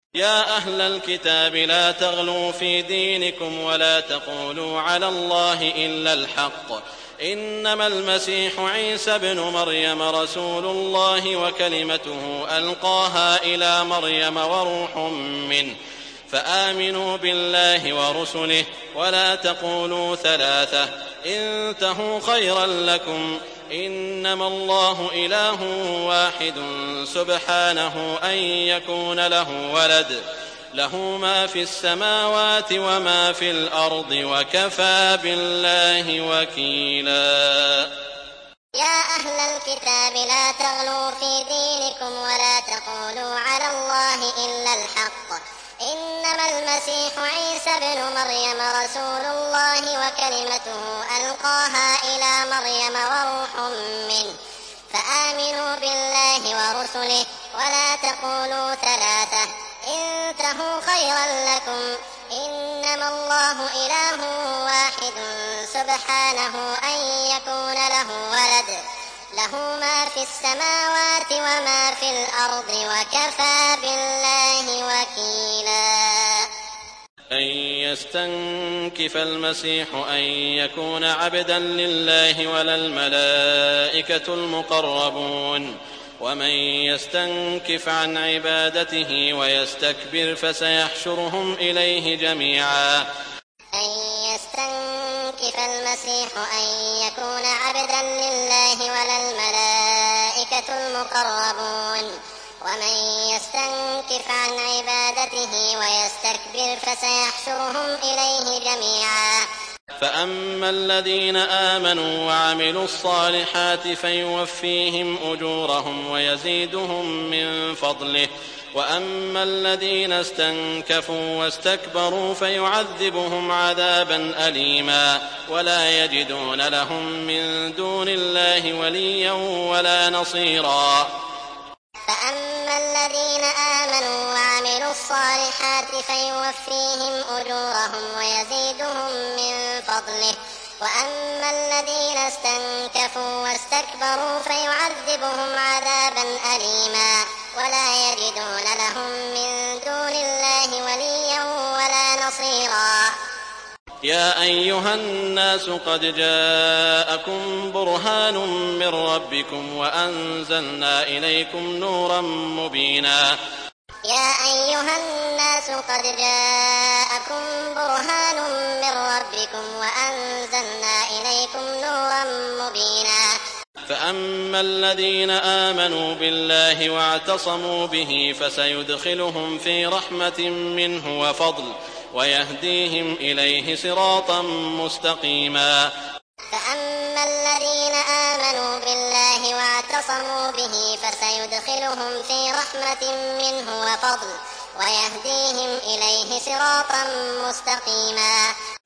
يا أهل الكتاب لا تغلوا في دينكم ولا تقولوا على الله إلا الحق، إنما المسيح عيسى ابن مريم رسول الله وكلمته ألقاها إلى مريم وروح منه، فآمنوا بالله ورسله ولا تقولوا ثلاثة، انتهوا خيرا لكم، إنما الله إله واحد سبحانه أن يكون له ولد، له ما في السماوات وما في الأرض وكفى بالله وكيلا. يا أهل الكتاب لا تغلوا في دينكم ولا تقولوا على الله إلا الحق، إنما المسيح عيسى ابن مريم رسول الله وكلمته ألقاها إلى مريم وروح منه، فآمنوا بالله ورسله ولا تقولوا ثلاثة، انتهوا خيرا لكم، إنما الله إله واحد سبحانه أن يكون له ولد، له ما في السماوات وما في الأرض وكفى بالله وكيلا. أن يستنكف المسيح أن يكون عبدا لله ولا الملائكة المقربون، ومن يستنكف عن عبادته ويستكبر فسيحشرهم إليه جميعا. أن يستنكف المسيح أن يكون عبدا لله ولا الملائكة المقربون، ومن يستنكف عن عبادته ويستكبر فسيحشرهم إليه جميعا. فأما الذين آمنوا وعملوا الصالحات فيوفيهم أجورهم ويزيدهم من فضله، وأما الذين استنكفوا واستكبروا فيعذبهم عذابا أليما ولا يجدون لهم من دون الله وليا ولا نصيرا. فأما الذين آمنوا وعملوا الصالحات فيوفيهم أجورهم ويزيدهم من فضله، وأما الذين استنكفوا واستكبروا فيعذبهم عذابا أليما ولا يجدون لهم من دون الله وليا ولا نصيرا. يا أيها الناس قد جاءكم برهان من ربكم وأنزلنا إليكم نورا مبينا. يا أيها الناس قد جاءكم برهان من ربكم وأنزلنا إليكم نورا مبينا. فأما الذين آمنوا بالله واعتصموا به فسيدخلهم في رحمة منه وفضل ويهديهم إليه صراطا مستقيما. فأما الذين آمنوا بالله واعتصموا به فسيدخلهم في رحمة منه وفضل ويهديهم إليه صراطا مستقيما.